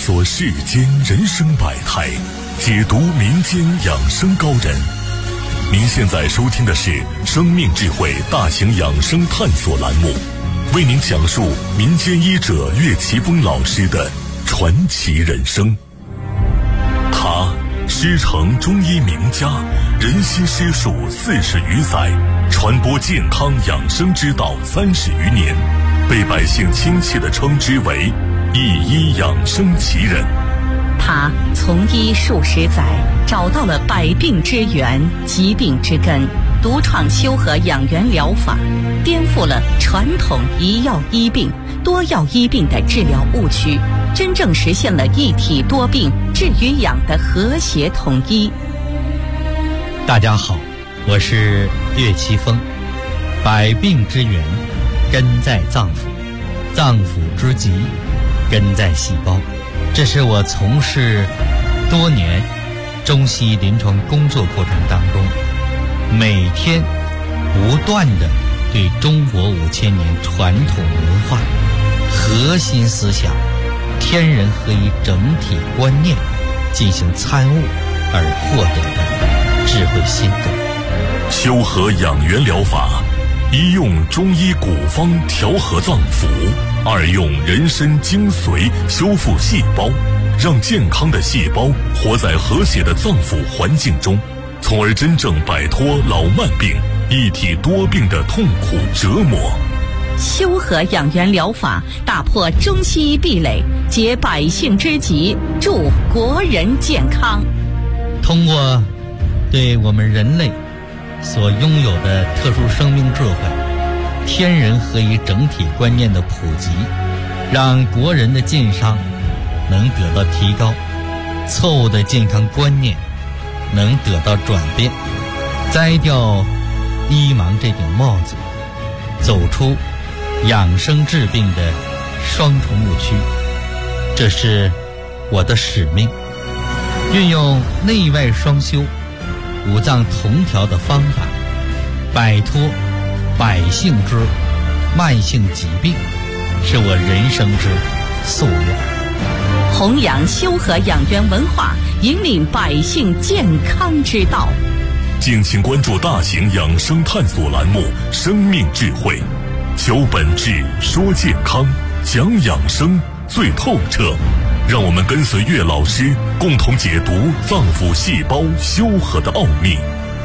索世间人生百态，解读民间养生高人。您现在收听的是生命智慧大型养生探索栏目，为您讲述民间医者岳奇峰老师的传奇人生。他师承中医名家，人心师术40余载，传播健康养生之道30余年，被百姓亲切地称之为一医养生奇人。 他从医数十载，找到了百病之源、疾病之根，独创修和养元疗法，颠覆了传统一药医病、多药医病的治疗误区，真正实现了一体多病、治与养的和谐统一。 大家好，我是岳奇峰。百病之源根在脏腑，脏腑之疾根在细胞。这是我从事多年中西医临床工作过程当中，每天不断地对中国5000年传统文化核心思想天人合一整体观念进行参悟而获得的智慧心得。 修和养元疗法，一用中医古方调和脏腑，二用人参精髓修复细胞，让健康的细胞活在和谐的脏腑环境中，从而真正摆脱老慢病、一体多病的痛苦折磨。 修和养元疗法打破中西医壁垒，解百姓之急，助国人健康。 通过对我们人类所拥有的特殊生命智慧、天人合一整体观念的普及，让国人的健康能得到提高，错误的健康观念能得到转变，摘掉医盲这顶帽子，走出养生治病的双重误区。这是我的使命，运用内外双修、五脏同调的方法，摆脱百姓之慢性疾病，是我人生之夙愿。 弘扬修和养元文化，引领百姓健康之道。 敬请关注大型养生探索栏目《生命智慧》，求本质，说健康，讲养生最透彻。让我们跟随岳老师，共同解读脏腑细胞修和的奥秘。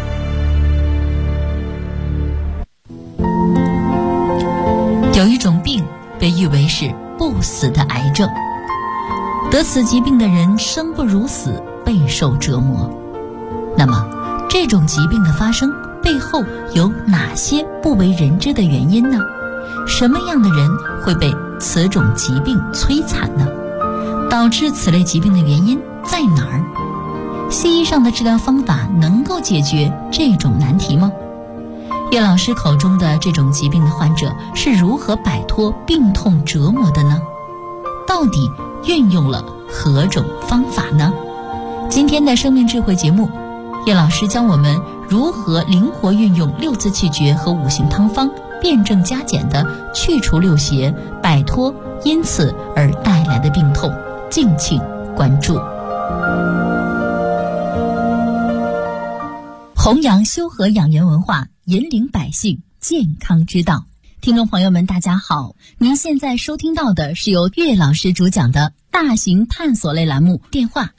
有一种病被誉为是不死的癌症，得此疾病的人生不如死，备受折磨。那么这种疾病的发生背后有哪些不为人知的原因呢？什么样的人会被此种疾病摧残呢？导致此类疾病的原因在哪儿？西医上的治疗方法能够解决这种难题吗？岳老师口中的这种疾病的患者是如何摆脱病痛折磨的呢？到底运用了何种方法呢？今天的生命智慧节目，岳老师教我们如何灵活运用6字气诀和5行汤方，辩证加减地去除六邪，摆脱因此而带来的病痛。敬请关注。弘扬修和养元文化，引领百姓健康之道。听众朋友们大家好，您现在收听到的是由岳老师主讲的大型探索类栏目，电话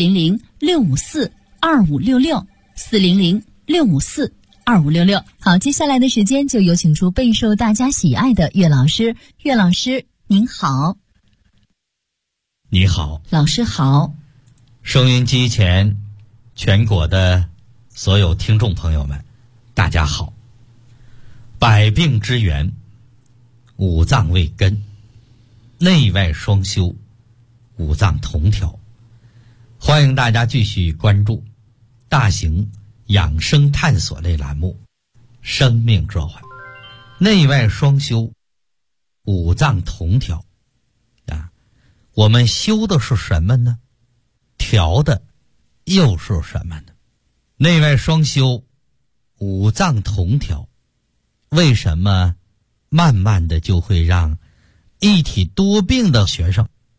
400-654-2566 400-654-2566。好，接下来的时间就有请出备受大家喜爱的岳老师。岳老师您好。 你好， 老师好。 收音机前全国的所有听众朋友们大家好。百病之源，五脏为根，内外双修，五脏同调。欢迎大家继续关注大型养生探索类栏目生命召唤。内外双修，五脏同调啊，我们修的是什么呢？调的又是什么呢？内外双修，五脏同调，为什么慢慢的就会让一体多病的学生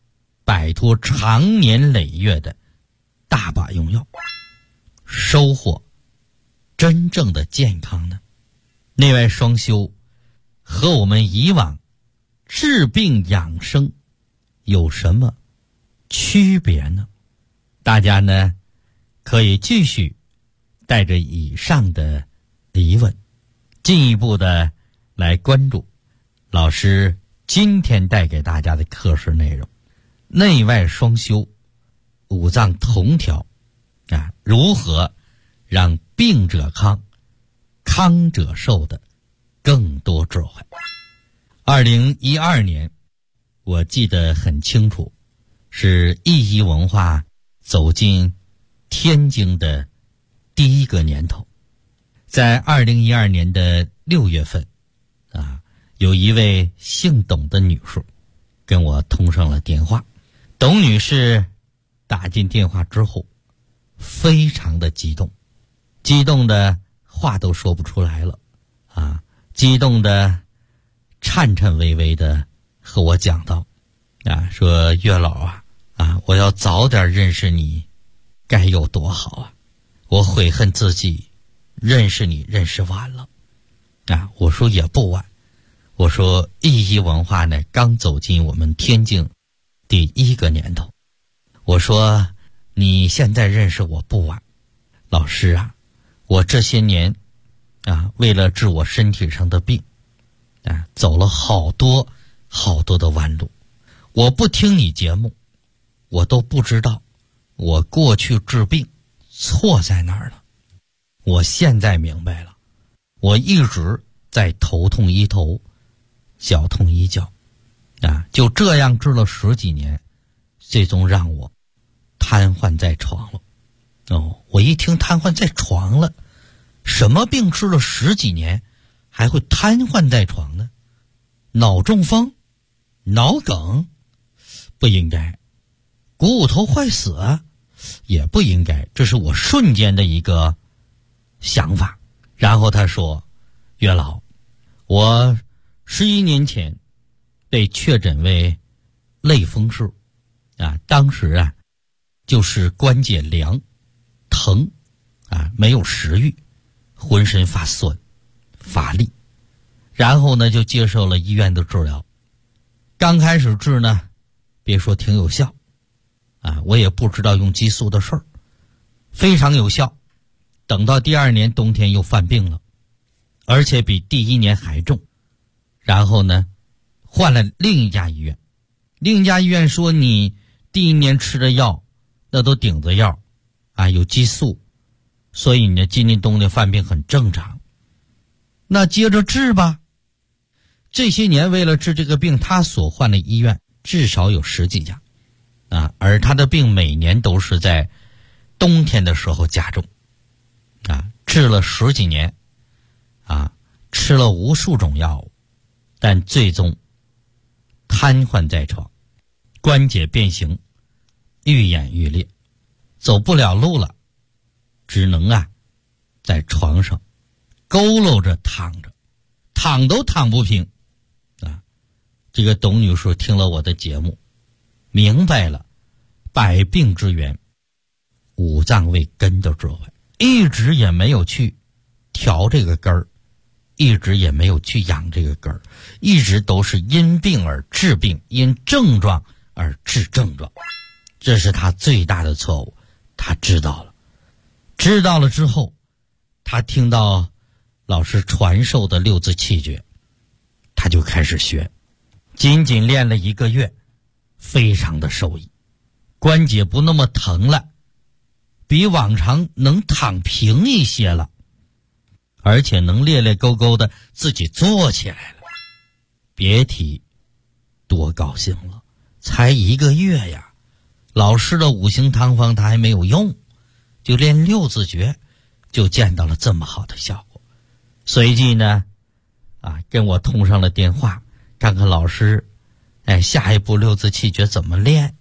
摆脱长年累月的大把用药，收获真正的健康呢？内外双修和我们以往治病养生有什么区别呢？大家呢可以继续带着以上的疑问，进一步的来关注老师今天带给大家的课时内容，内外双修，五脏同调啊，如何让病者康，康者寿的更多智慧。2012年我记得很清楚，是易医文化走进天津的第一个年头。在2012年的6月份啊，有一位姓董的女士跟我通上了电话。董女士打进电话之后非常的激动，激动的话都说不出来了啊，激动的颤颤巍巍的和我讲到啊，说岳老啊，我要早点认识你该有多好啊，我悔恨自己认识你认识晚了啊。我说也不晚，我说易医文化呢刚走进我们天津第一个年头，我说你现在认识我不晚。老师啊，我这些年啊，为了治我身体上的病啊，走了好多好多的弯路。我不听你节目，我都不知道我过去治病错在哪儿了。我现在明白了，我一直在头痛医头，脚痛医脚啊，就这样治了10几年，最终让我瘫痪在床了。我一听瘫痪在床了，什么病治了10几年还会瘫痪在床呢？脑中风、脑梗不应该，股头坏死也不应该，这是我瞬间的一个想法。然后他说，岳老，我11年前被确诊为类风湿啊，当时啊就是关节凉疼啊，没有食欲，浑身发酸乏力，然后呢就接受了医院的治疗。刚开始治呢，别说挺有效啊，我也不知道用激素的事儿，非常有效。等到第2年冬天又犯病了，而且比第1年还重。然后呢换了另一家医院，另一家医院说你第1年吃的药那都顶子药啊，有激素，所以你今年冬天犯病很正常。那接着治吧。这些年为了治这个病，他所换的医院至少有10几家啊，而他的病每年都是在冬天的时候加重啊，治了10几年啊，吃了无数种药物，但最终瘫痪在床，关节变形，愈演愈烈，走不了路了，只能在床上佝偻着躺着，躺都躺不平啊。这个董女士听了我的节目，明白了百病之源五脏为根的智慧，一直也没有去调这个根儿，一直也没有去养这个根儿，一直都是因病而治病，因症状而治症状，这是他最大的错误。他知道了之后，他听到老师传授的6字气诀，他就开始学，仅仅练了1个月，非常的受益，关节不那么疼了，比往常能躺平一些了，而且能咧咧勾勾的自己坐起来了。别提多高兴了，才1个月呀，老师的5行汤方他还没有用，就练6字诀就见到了这么好的效果。随即呢跟我通上了电话，看看老师下一步6字气诀怎么练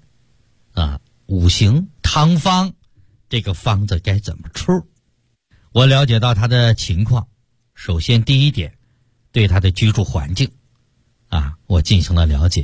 5行汤方这个方子该怎么出。我了解到他的情况，首先第一点，对他的居住环境我进行了了解。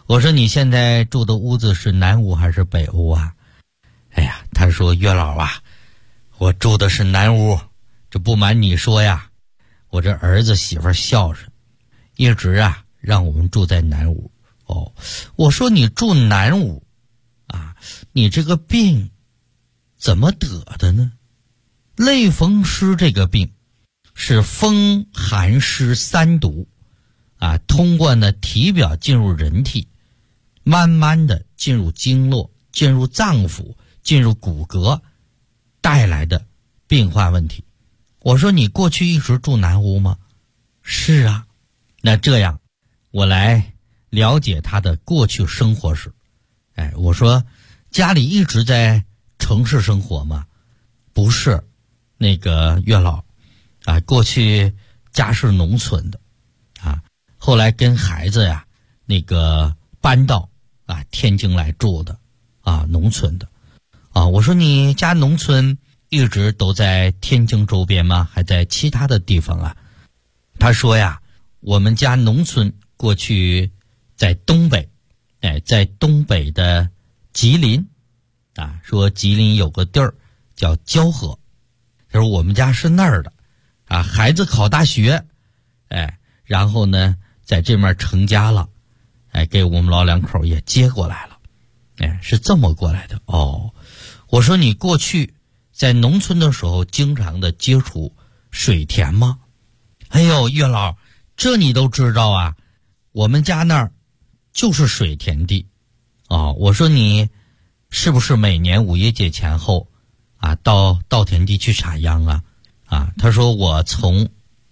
我说你现在住的屋子是南屋还是北屋啊？哎呀，他说岳老啊，我住的是南屋。这不瞒你说呀，我这儿子媳妇孝顺，一直啊让我们住在南屋。哦，我说你住南屋啊，你这个病怎么得的呢？类风湿这个病是风寒湿三毒啊，通过呢体表进入人体，慢慢的进入经络，进入脏腑，进入骨骼，带来的病患问题。我说你过去一直住南屋吗？是啊。那这样我来了解他的过去生活史。我说家里一直在城市生活吗？不是，那个岳老啊，过去家是农村的啊，后来跟孩子呀那个搬到啊天津来住的啊，农村的啊。我说你家农村一直都在天津周边吗？还在其他的地方啊？他说呀，我们家农村过去在东北，在东北的吉林啊，说吉林有个地儿叫蛟河，他说我们家是那儿的啊，孩子考大学，然后呢在这面成家了，给我们老两口也接过来了，是这么过来的。哦，我说你过去在农村的时候经常的接触水田吗？哎呦，岳老，这你都知道啊？我们家那儿就是水田地。哦，我说你是不是每年五一节前后啊到稻田地去插秧啊？啊，他说我从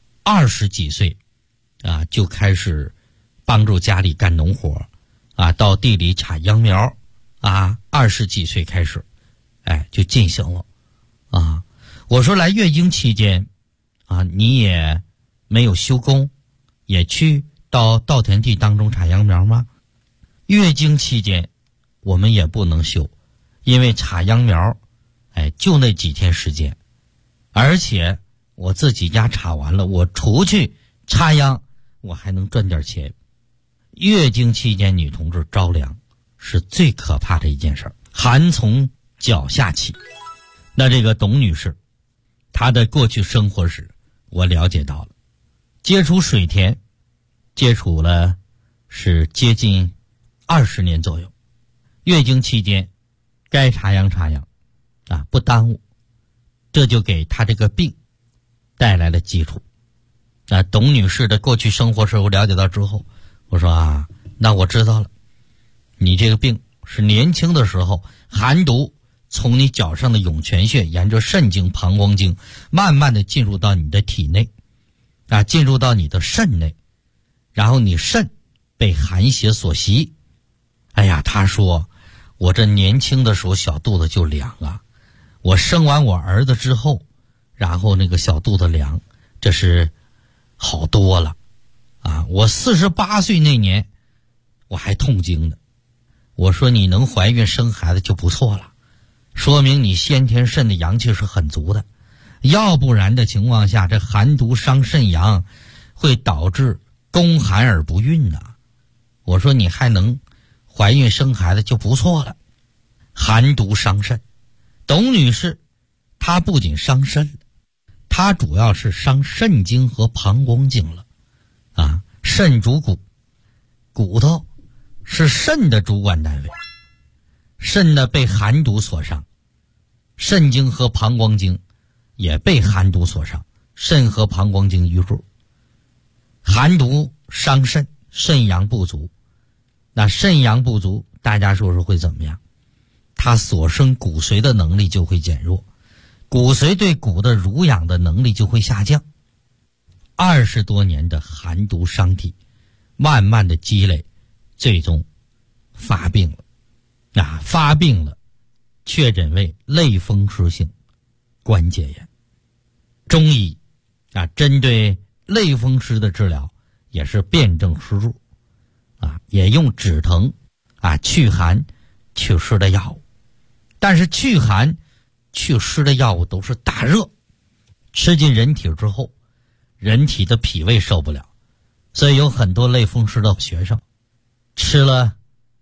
20几岁啊就开始帮助家里干农活啊，到地里插秧苗啊，20几岁开始就进行了啊。我说来月经期间啊，你也没有休工，也去到稻田地当中插秧苗吗？月经期间我们也不能休，因为插秧苗就那几天时间，而且我自己家插完了，我出去插秧我还能赚点钱。月经期间女同志着凉是最可怕的一件事，寒从脚下起。那这个董女士她的过去生活史我了解到了，接触水田接触了是接近20年左右，月经期间该插秧插秧啊，不耽误，这就给她这个病带来了基础。那董女士的过去生活史我了解到之后，我说啊，那我知道了，你这个病是年轻的时候寒毒从你脚上的涌泉穴沿着肾经膀胱经慢慢的进入到你的体内啊，进入到你的肾内，然后你肾被寒邪所袭。哎呀，他说我这年轻的时候小肚子就凉啊，我生完我儿子之后，然后那个小肚子凉，这是好多了啊。我48岁那年我还痛经呢。我说你能怀孕生孩子就不错了，说明你先天肾的阳气是很足的，要不然的情况下，这寒毒伤肾阳会导致宫寒而不孕呐。我说你还能怀孕生孩子就不错了。寒毒伤肾，董女士她不仅伤肾了，她主要是伤肾经和膀胱经了啊。肾主骨，骨头是肾的主管单位，肾呢被寒毒所伤，肾经和膀胱经也被寒毒所伤，肾和膀胱经一入，寒毒伤肾，肾阳不足。那肾阳不足，大家说说会怎么样？它所生骨髓的能力就会减弱，骨髓对骨的濡养的能力就会下降。20多年的寒毒伤体，慢慢的积累，最终发病了。啊，发病了，确诊为类风湿性关节炎。中医啊，针对类风湿的治疗也是辨证施术啊，也用止疼啊、祛寒、祛湿的药物。但是祛寒、祛湿的药物都是大热，吃进人体之后，人体的脾胃受不了，所以有很多类风湿的学生吃了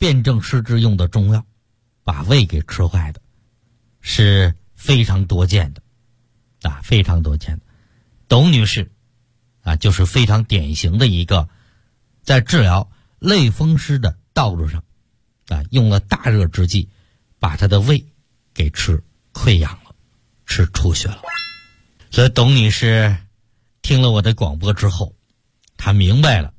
辨证施治用的中药，把胃给吃坏的，是非常多见的，非常多见的。董女士就是非常典型的一个在治疗类风湿的道路上用了大热之剂，把她的胃给吃溃疡了，吃出血了。所以董女士听了我的广播之后，她明白了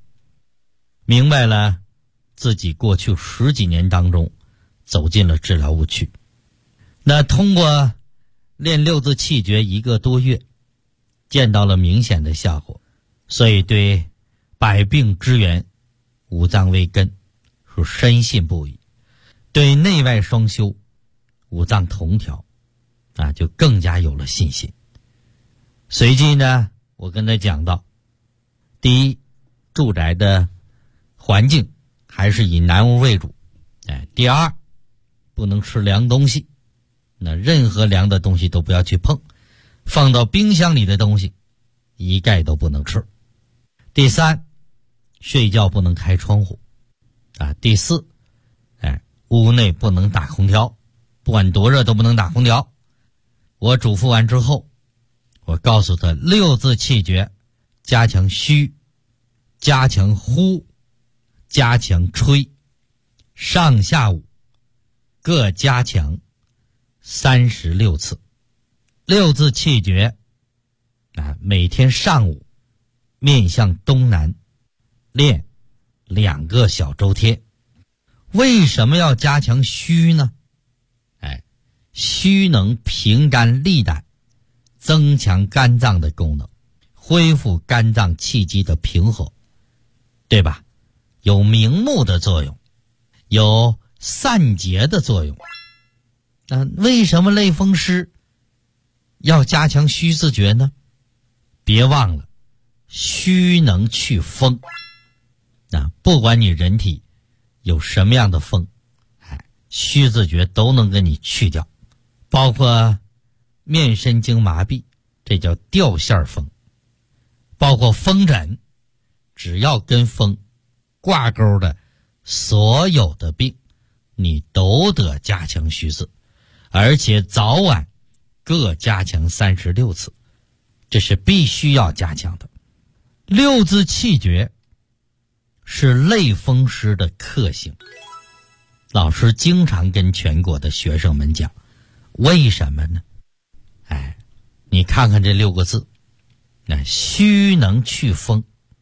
自己过去10几年当中走进了治疗误区。那通过练六字气诀1个多月，见到了明显的效果，所以对百病之源五脏为根是深信不疑，对内外双修五脏同调就更加有了信心。随即呢，我跟他讲到，第一，住宅的环境还是以南屋为主，第二，不能吃凉东西，那任何凉的东西都不要去碰，放到冰箱里的东西一概都不能吃。第三，睡觉不能开窗户第四，屋内不能打空调，不管多热都不能打空调。我嘱咐完之后，我告诉他六字气诀，加强虚，加强呼，加强吹，上下午各加强36次。六字气诀每天上午面向东南练2个小周天。为什么要加强虚呢？虚能平肝利胆，增强肝脏的功能，恢复肝脏气机的平和，对吧？有明目的作用，有散结的作用。为什么类风湿要加强虚字诀呢？别忘了，虚能去风不管你人体有什么样的风，虚字诀都能给你去掉，包括面神经麻痹，这叫掉线风，包括风疹，只要跟风挂钩的所有的病，你都得加强虚字，而且早晚各加强36次，这是必须要加强的。六字气诀是类风湿的克星，老师经常跟全国的学生们讲，为什么呢？你看看这6个字，虚能去风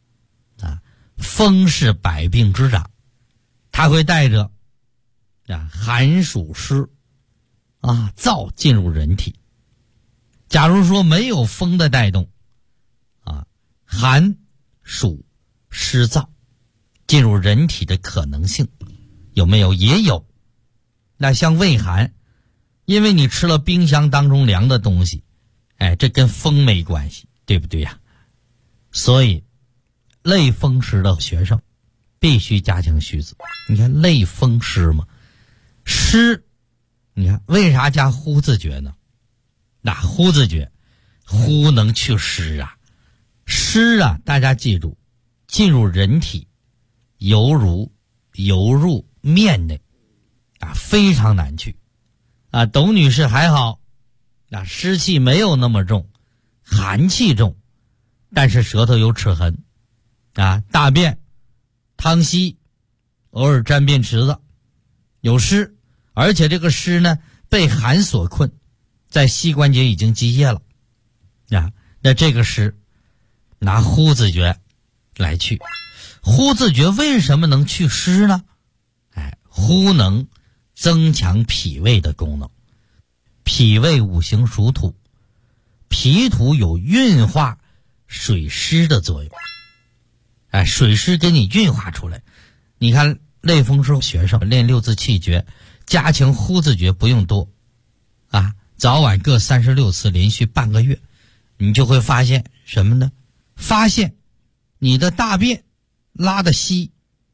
风是百病之长，它会带着寒暑湿燥进入人体。假如说没有风的带动寒暑湿燥进入人体的可能性有没有？也有。那像胃寒，因为你吃了冰箱当中凉的东西，这跟风没关系，对不对呀？所以类风湿的学生必须加强虚字。你看类风湿嘛，湿，你看为啥加呼字诀呢？呼字诀，呼能去湿湿大家记住，进入人体犹如游入面内非常难去董女士还好，湿气没有那么重，寒气重，但是舌头有齿痕大便溏稀，偶尔沾便池子，有湿，而且这个湿呢被寒所困，在膝关节已经积液了那这个湿拿呼字诀来去。呼字诀为什么能去湿呢？呼能增强脾胃的功能。脾胃五行属土，脾土有运化水湿的作用水湿给你运化出来。你看类风湿学生练六字气诀，加强呼字诀不用多早晚各36次，连续半个月，你就会发现什么呢？发现你的大便拉得稀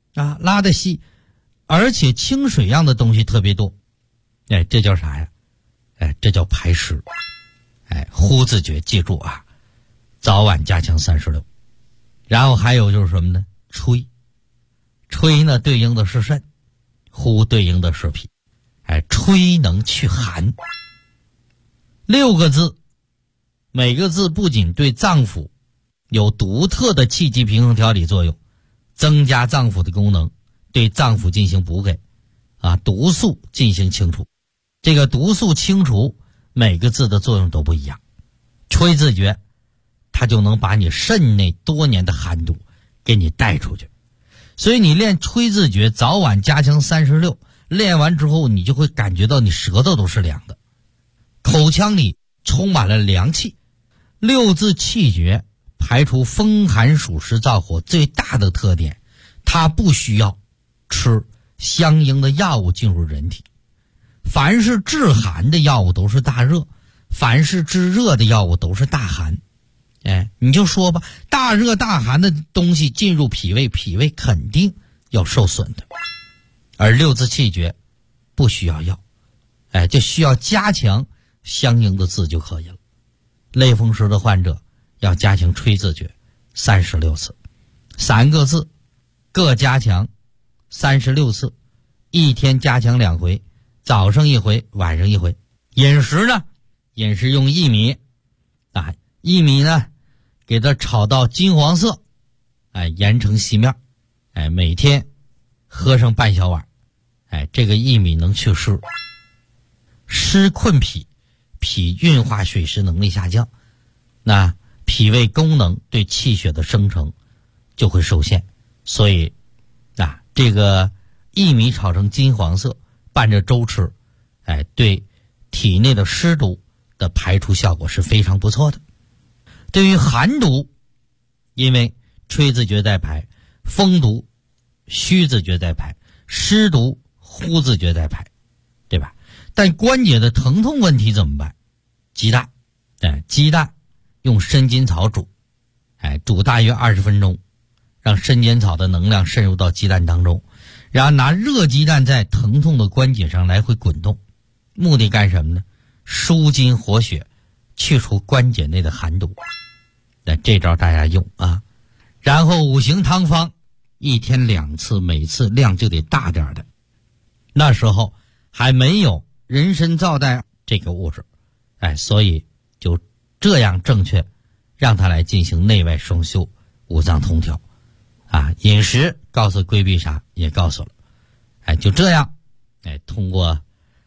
而且清水样的东西特别多这叫啥呀？这叫排湿。呼字诀记住早晚加强36。然后还有就是什么呢？吹呢对应的是肾， 呼对应的是脾，吹能去寒。6个字，每个字不仅对脏腑有独特的气机平衡调理作用，增加脏腑的功能，对脏腑进行补给，毒素进行清除。这个毒素清除每个字的作用都不一样。吹字诀它就能把你肾内多年的寒毒给你带出去。所以你练吹字诀早晚加强36，练完之后你就会感觉到你舌头都是凉的，口腔里充满了凉气。6字气诀排除风寒暑湿燥火最大的特点，它不需要吃相应的药物进入人体。凡是治寒的药物都是大热，凡是治热的药物都是大寒。你就说吧，大热大寒的东西进入脾胃，脾胃肯定要受损的。而6字气诀不需要药，就需要加强相应的字就可以了。类风湿的患者要加强吹字诀36次，3个字各加强36次，一天加强2回，早上1回，晚上1回。饮食呢，饮食用薏米，薏米呢给它炒到金黄色，研成细面，每天喝上半小碗，这个薏米能去湿。湿困脾，脾运化水湿能力下降，那脾胃功能对气血的生成就会受限。所以这个薏米炒成金黄色，拌着粥吃，对体内的湿毒的排除效果是非常不错的。对于寒毒，因为吹字诀在排，风毒虚字诀在排，湿毒呼字诀在排，对吧？但关节的疼痛问题怎么办？鸡蛋，鸡蛋用生筋草煮，煮大约20分钟，让生筋草的能量渗入到鸡蛋当中，然后拿热鸡蛋在疼痛的关节上来回滚动，目的干什么呢？舒筋活血，去除关节内的寒毒。这招大家用啊。然后5行汤方1天2次，每次量就得大点的。那时候还没有人参皂苷这个物质，所以就这样正确让它来进行内外双修，五脏通调。饮食告诉规避啥也告诉了，就这样，通过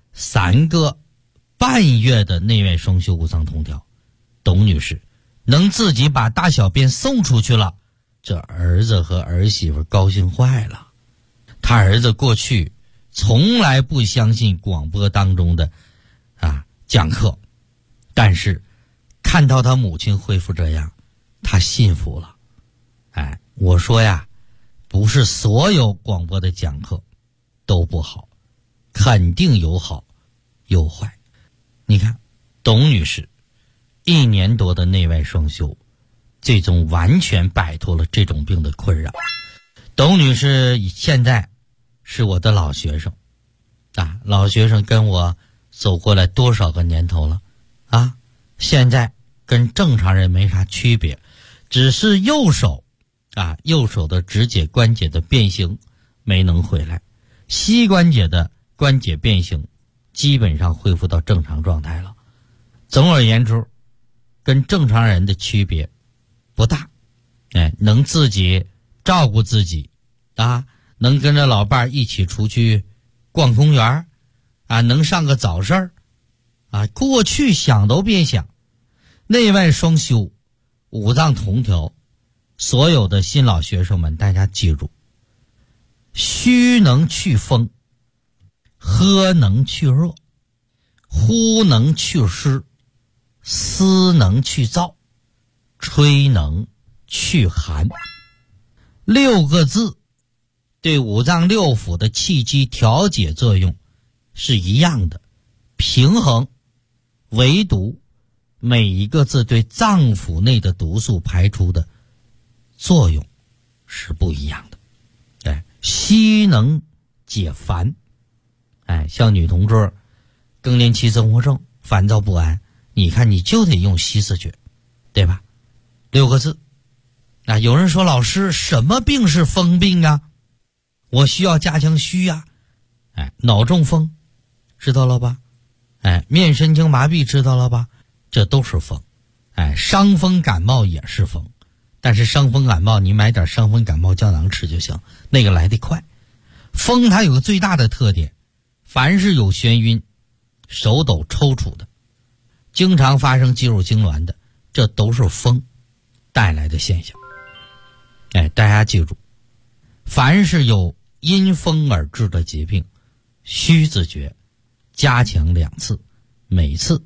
3个半月的内外双修五脏通调，董女士能自己把大小便送出去了，这儿子和儿媳妇高兴坏了。他儿子过去从来不相信广播当中的讲课，但是看到他母亲恢复这样，他信服了。我说呀，不是所有广播的讲课都不好，肯定有好有坏。你看董女士1年多的内外双修，最终完全摆脱了这种病的困扰。董女士现在是我的老学生，老学生跟我走过来多少个年头了现在跟正常人没啥区别，只是右手的指节关节的变形没能回来，膝关节的关节变形基本上恢复到正常状态了。总而言之，跟正常人的区别不大，能自己照顾自己能跟着老伴一起出去逛公园能上个早市过去想都别想。内外双修，五脏同调，所有的新老学生们，大家记住，虚能去风，喝能去热，呼能去湿，思能去燥，吹能去寒。6个字对五脏六腑的气机调节作用是一样的，平衡，唯独每一个字对脏腑内的毒素排出的作用是不一样的。虚能解烦，像女同志更年期综合症烦躁不安，你看你就得用稀字诀，对吧？6个字。有人说老师，什么病是风病啊？我需要加强虚脑中风知道了吧？面神经麻痹知道了吧？这都是风。伤风感冒也是风，但是伤风感冒你买点伤风感冒胶囊吃就行，那个来得快。风它有个最大的特点，凡是有眩晕、手抖抽搐的，经常发生肌肉痉挛的，这都是风带来的现象。大家记住，凡是有因风而致的疾病，虚自觉加强2次，每次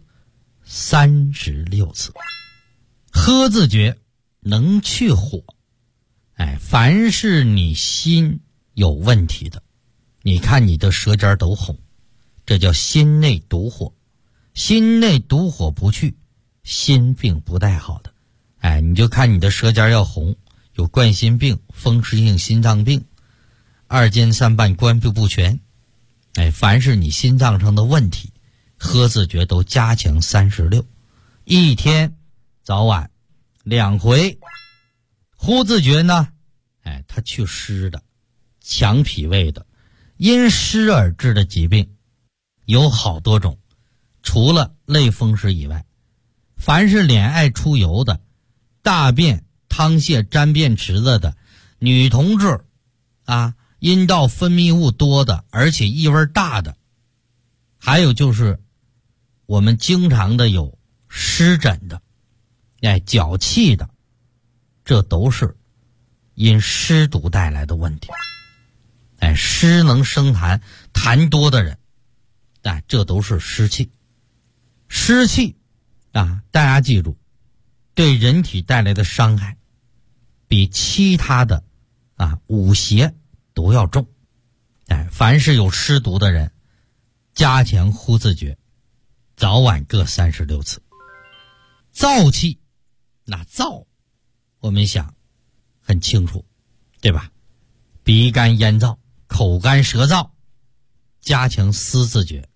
36次。喝自觉能去火。凡是你心有问题的，你看你的舌尖都红，这叫心内毒火。心内毒火不去，心病不带好的。你就看你的舌尖要红，有冠心病、风湿性心脏病、2尖3瓣关闭不全。凡是你心脏上的问题，喝自觉都加强36，一天早晚2回。呼自觉呢，它去湿的，强脾胃的。因湿而致的疾病有好多种，除了类风湿以外，凡是脸爱出油的、大便汤泻沾便池子的、女同志阴道分泌物多的，而且异味大的，还有就是我们经常的有湿疹的、脚气的，这都是因湿毒带来的问题。湿能生痰，痰多的人，这都是湿气。湿气大家记住，对人体带来的伤害比其他的五邪都要重。凡是有湿毒的人，加强呼自觉，早晚各36次。燥气，燥我们想很清楚，对吧？鼻干咽燥、口干舌燥，加强思自觉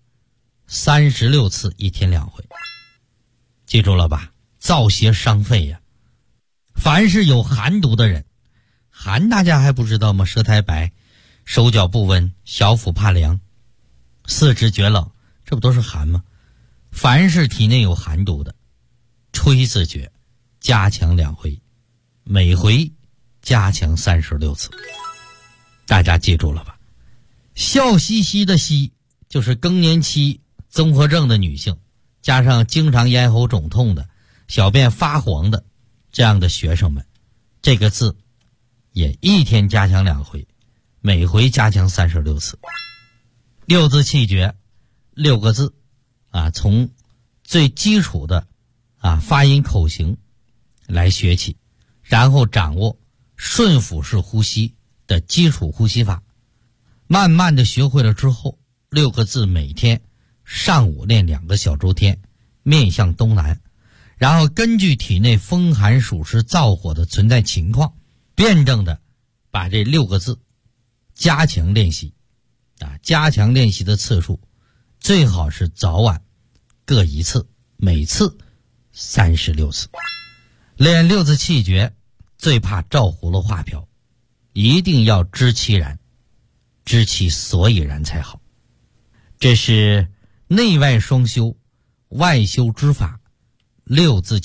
36次，一天2回。记住了吧？燥邪伤肺呀。凡是有寒毒的人，寒大家还不知道吗？舌苔白，手脚不温，小腹怕凉，四肢觉冷，这不都是寒吗？凡是体内有寒毒的，吹自觉加强2回，每回加强36次。大家记住了吧？笑嘻嘻的嘻就是更年期综合症的女性，加上经常咽喉肿痛的、小便发黄的这样的学生们，这个字也一天加强2回，每回加强36次。6字气诀6个字从最基础的发音口型来学起，然后掌握顺腹式呼吸的基础呼吸法，慢慢的学会了之后，6个字每天上午练2个小周天，面向东南，然后根据体内风寒暑湿燥火的存在情况，辩证的把这6个字加强练习。加强练习的次数最好是早晚各1次，每次36次。练6字气诀最怕照葫芦画瓢，一定要知其然，知其所以然才好。这是内外双修、外修之法，6字